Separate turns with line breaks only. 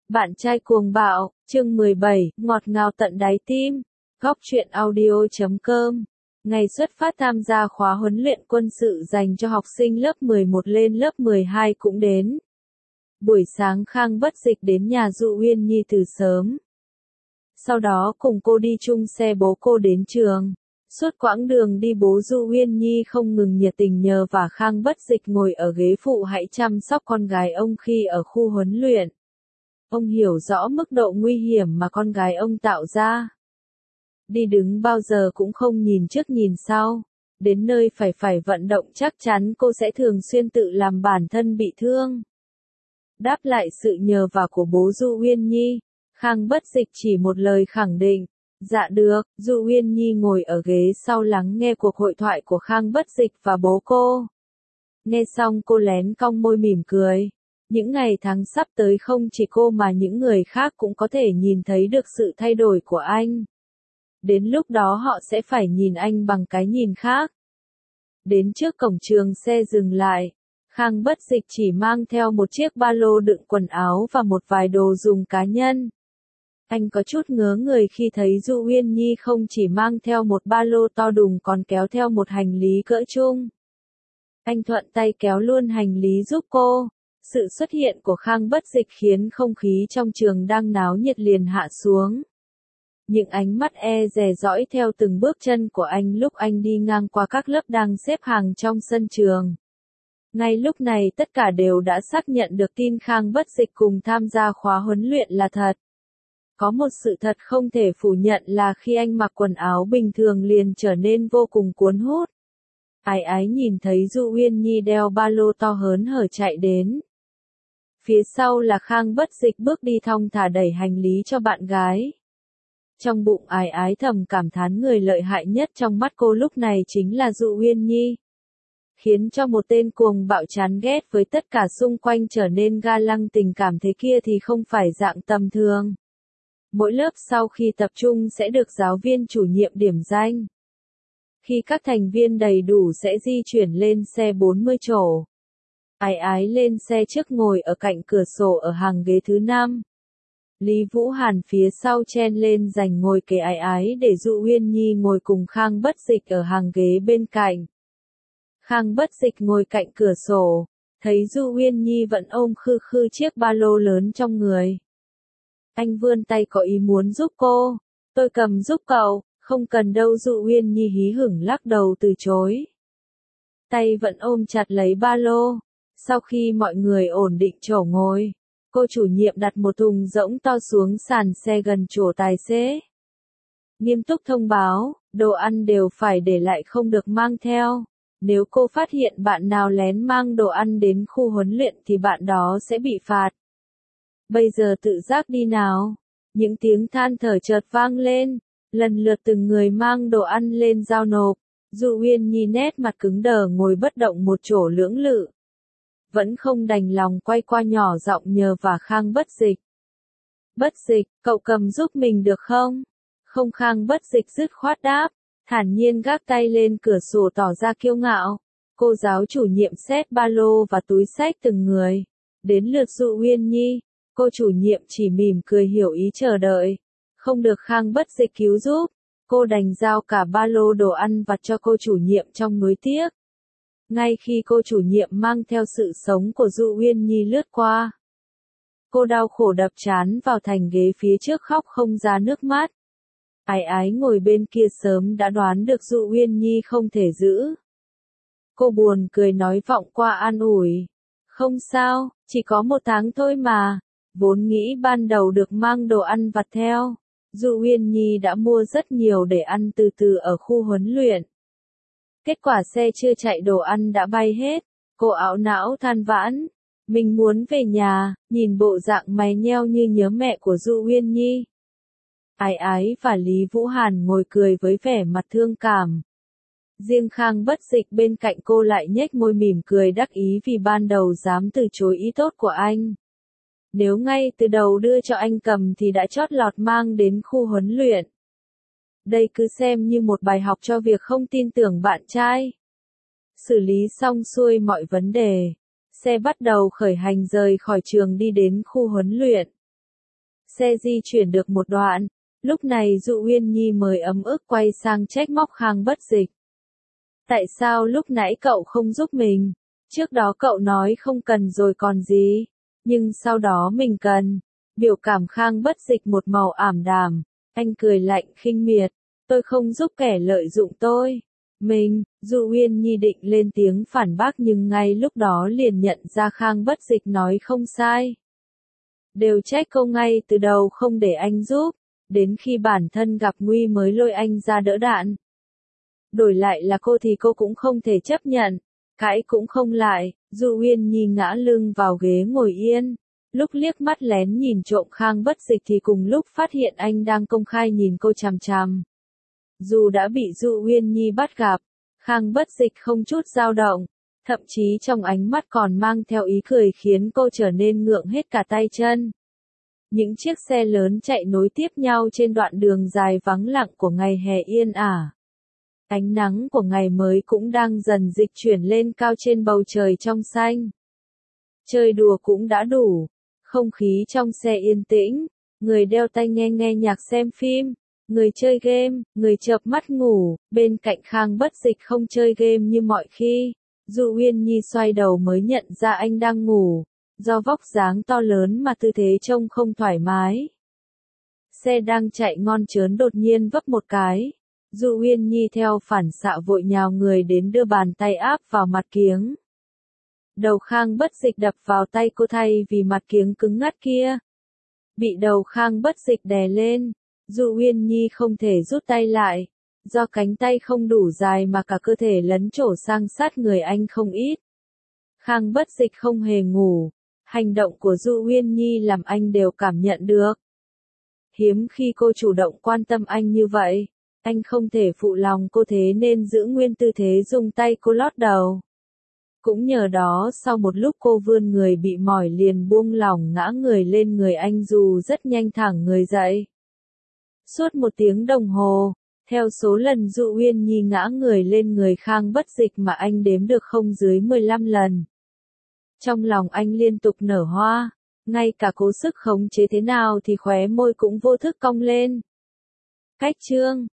Bạn trai cuồng bạo, chương 17, ngọt ngào tận đáy tim. Góc truyện audio.com. Ngày xuất phát tham gia khóa huấn luyện quân sự dành cho học sinh lớp 11 lên lớp 12 cũng đến. Buổi sáng Khang Bất Dịch đến nhà Du Uyên Nhi từ sớm. Sau đó cùng cô đi chung xe bố cô đến trường. Suốt quãng đường đi bố Du Uyên Nhi không ngừng nhiệt tình nhờ vả Khang Bất Dịch ngồi ở ghế phụ hãy chăm sóc con gái ông khi ở khu huấn luyện. Ông hiểu rõ mức độ nguy hiểm mà con gái ông tạo ra. Đi đứng bao giờ cũng không nhìn trước nhìn sau. Đến nơi phải vận động chắc chắn cô sẽ thường xuyên tự làm bản thân bị thương. Đáp lại sự nhờ vả của bố Du Uyên Nhi, Khang Bất Dịch chỉ một lời khẳng định. Dạ được, Du Uyên Nhi ngồi ở ghế sau lắng nghe cuộc hội thoại của Khang Bất Dịch và bố cô. Nghe xong cô lén cong môi mỉm cười. Những ngày tháng sắp tới không chỉ cô mà những người khác cũng có thể nhìn thấy được sự thay đổi của anh. Đến lúc đó họ sẽ phải nhìn anh bằng cái nhìn khác. Đến trước cổng trường xe dừng lại. Khang Bất Dịch chỉ mang theo một chiếc ba lô đựng quần áo và một vài đồ dùng cá nhân. Anh có chút ngớ người khi thấy Du Uyên Nhi không chỉ mang theo một ba lô to đùng còn kéo theo một hành lý cỡ trung. Anh thuận tay kéo luôn hành lý giúp cô. Sự xuất hiện của Khang Bất Dịch khiến không khí trong trường đang náo nhiệt liền hạ xuống. Những ánh mắt dè dõi theo từng bước chân của anh lúc anh đi ngang qua các lớp đang xếp hàng trong sân trường. Ngay lúc này tất cả đều đã xác nhận được tin Khang Bất Dịch cùng tham gia khóa huấn luyện là thật. Có một sự thật không thể phủ nhận là khi anh mặc quần áo bình thường liền trở nên vô cùng cuốn hút. Ái ái nhìn thấy Du Uyên Nhi đeo ba lô to hớn hở chạy đến. Phía sau là Khang Bất Dịch bước đi thong thả đẩy hành lý cho bạn gái. Trong bụng ái ái thầm cảm thán người lợi hại nhất trong mắt cô lúc này chính là Du Uyên Nhi. Khiến cho một tên cuồng bạo chán ghét với tất cả xung quanh trở nên ga lăng tình cảm thế kia thì không phải dạng tầm thường. Mỗi lớp sau khi tập trung sẽ được giáo viên chủ nhiệm điểm danh. Khi các thành viên đầy đủ sẽ di chuyển lên xe 40 chỗ. Ái ái lên xe trước ngồi ở cạnh cửa sổ ở hàng ghế thứ 5. Lý Vũ Hàn phía sau chen lên giành ngồi kế ái ái để Du Uyên Nhi ngồi cùng Khang Bất Dịch ở hàng ghế bên cạnh. Khang Bất Dịch ngồi cạnh cửa sổ, thấy Du Uyên Nhi vẫn ôm khư khư chiếc ba lô lớn trong người. Anh vươn tay có ý muốn giúp cô. Tôi cầm giúp cậu, không cần đâu. Du Uyên Nhi hí hửng lắc đầu từ chối. Tay vẫn ôm chặt lấy ba lô. Sau khi mọi người ổn định chỗ ngồi, cô chủ nhiệm đặt một thùng rỗng to xuống sàn xe gần chỗ tài xế. Nghiêm túc thông báo, đồ ăn đều phải để lại không được mang theo. Nếu cô phát hiện bạn nào lén mang đồ ăn đến khu huấn luyện thì bạn đó sẽ bị phạt. Bây giờ tự giác đi nào. Những tiếng than thở chợt vang lên, lần lượt từng người mang đồ ăn lên giao nộp. Du Uyên Nhi nét mặt cứng đờ ngồi bất động một chỗ lưỡng lự. Vẫn không đành lòng quay qua nhỏ giọng nhờ vả Khang Bất Dịch. Bất Dịch, cậu cầm giúp mình được không? Không. Khang Bất Dịch dứt khoát đáp, thản nhiên gác tay lên cửa sổ tỏ ra kiêu ngạo. Cô giáo chủ nhiệm xếp ba lô và túi xách từng người. Đến lượt Du Uyên Nhi, cô chủ nhiệm chỉ mỉm cười hiểu ý chờ đợi. Không được Khang Bất Dịch cứu giúp, cô đành giao cả ba lô đồ ăn vặt cho cô chủ nhiệm trong nuối tiếc. Ngay khi cô chủ nhiệm mang theo sự sống của Du Uyên Nhi lướt qua, cô đau khổ đập trán vào thành ghế phía trước khóc không ra nước mắt. Ái ái ngồi bên kia sớm đã đoán được Du Uyên Nhi không thể giữ. Cô buồn cười nói vọng qua an ủi. Không sao, chỉ có 1 tháng thôi mà. Vốn nghĩ ban đầu được mang đồ ăn vặt theo. Du Uyên Nhi đã mua rất nhiều để ăn từ từ ở khu huấn luyện. Kết quả xe chưa chạy đồ ăn đã bay hết. Cô ảo não than vãn. Mình muốn về nhà, nhìn bộ dạng mày nheo như nhớ mẹ của Du Uyên Nhi. Ái ái và Lý Vũ Hàn ngồi cười với vẻ mặt thương cảm. Riêng Khang Bất Dịch bên cạnh cô lại nhếch môi mỉm cười đắc ý vì ban đầu dám từ chối ý tốt của anh. Nếu ngay từ đầu đưa cho anh cầm thì đã chót lọt mang đến khu huấn luyện. Đây cứ xem như một bài học cho việc không tin tưởng bạn trai. Xử lý xong xuôi mọi vấn đề, xe bắt đầu khởi hành rời khỏi trường đi đến khu huấn luyện. Xe di chuyển được một đoạn, lúc này Dụ Uyên Nhi mới ấm ức quay sang trách móc Khang Bất Dịch. Tại sao lúc nãy cậu không giúp mình? Trước đó cậu nói không cần rồi còn gì, nhưng sau đó mình cần. Biểu cảm Khang Bất Dịch một màu ảm đạm, anh cười lạnh khinh miệt, tôi không giúp kẻ lợi dụng tôi. Dụ Uyên Nhi định lên tiếng phản bác nhưng ngay lúc đó liền nhận ra Khang Bất Dịch nói không sai. Đều trách cô ngay từ đầu không để anh giúp, đến khi bản thân gặp nguy mới lôi anh ra đỡ đạn. Đổi lại là cô thì cô cũng không thể chấp nhận, cãi cũng không lại. Dụ Uyên Nhi ngã lưng vào ghế ngồi yên, lúc liếc mắt lén nhìn trộm Khang Bất Dịch thì cùng lúc phát hiện anh đang công khai nhìn cô chằm chằm. Dù đã bị Dụ Uyên Nhi bắt gặp, Khang Bất Dịch không chút dao động, thậm chí trong ánh mắt còn mang theo ý cười khiến cô trở nên ngượng hết cả tay chân. Những chiếc xe lớn chạy nối tiếp nhau trên đoạn đường dài vắng lặng của ngày hè yên ả. Ánh nắng của ngày mới cũng đang dần dịch chuyển lên cao trên bầu trời trong xanh. Chơi đùa cũng đã đủ, không khí trong xe yên tĩnh, người đeo tai nghe nghe nhạc xem phim, người chơi game, người chợp mắt ngủ, bên cạnh Khang Bất Dịch không chơi game như mọi khi. Dụ Uyên Nhi xoay đầu mới nhận ra anh đang ngủ, do vóc dáng to lớn mà tư thế trông không thoải mái. Xe đang chạy ngon trớn đột nhiên vấp một cái. Dụ Uyên Nhi theo phản xạ vội nhào người đến đưa bàn tay áp vào mặt kiếng. Đầu Khang Bất Dịch đập vào tay cô thay vì mặt kiếng cứng ngắt kia. Bị đầu Khang Bất Dịch đè lên, Dụ Uyên Nhi không thể rút tay lại, do cánh tay không đủ dài mà cả cơ thể lấn trổ sang sát người anh không ít. Khang Bất Dịch không hề ngủ, hành động của Dụ Uyên Nhi làm anh đều cảm nhận được. Hiếm khi cô chủ động quan tâm anh như vậy, anh không thể phụ lòng cô thế nên giữ nguyên tư thế dùng tay cô lót đầu. Cũng nhờ đó sau một lúc cô vươn người bị mỏi liền buông lỏng ngã người lên người anh dù rất nhanh thẳng người dậy. Suốt 1 tiếng đồng hồ, theo số lần Dụ Uyên Nhi ngã người lên người Khang Bất Dịch mà anh đếm được không dưới 15 lần. Trong lòng anh liên tục nở hoa, ngay cả cố sức khống chế thế nào thì khóe môi cũng vô thức cong lên. Cách chương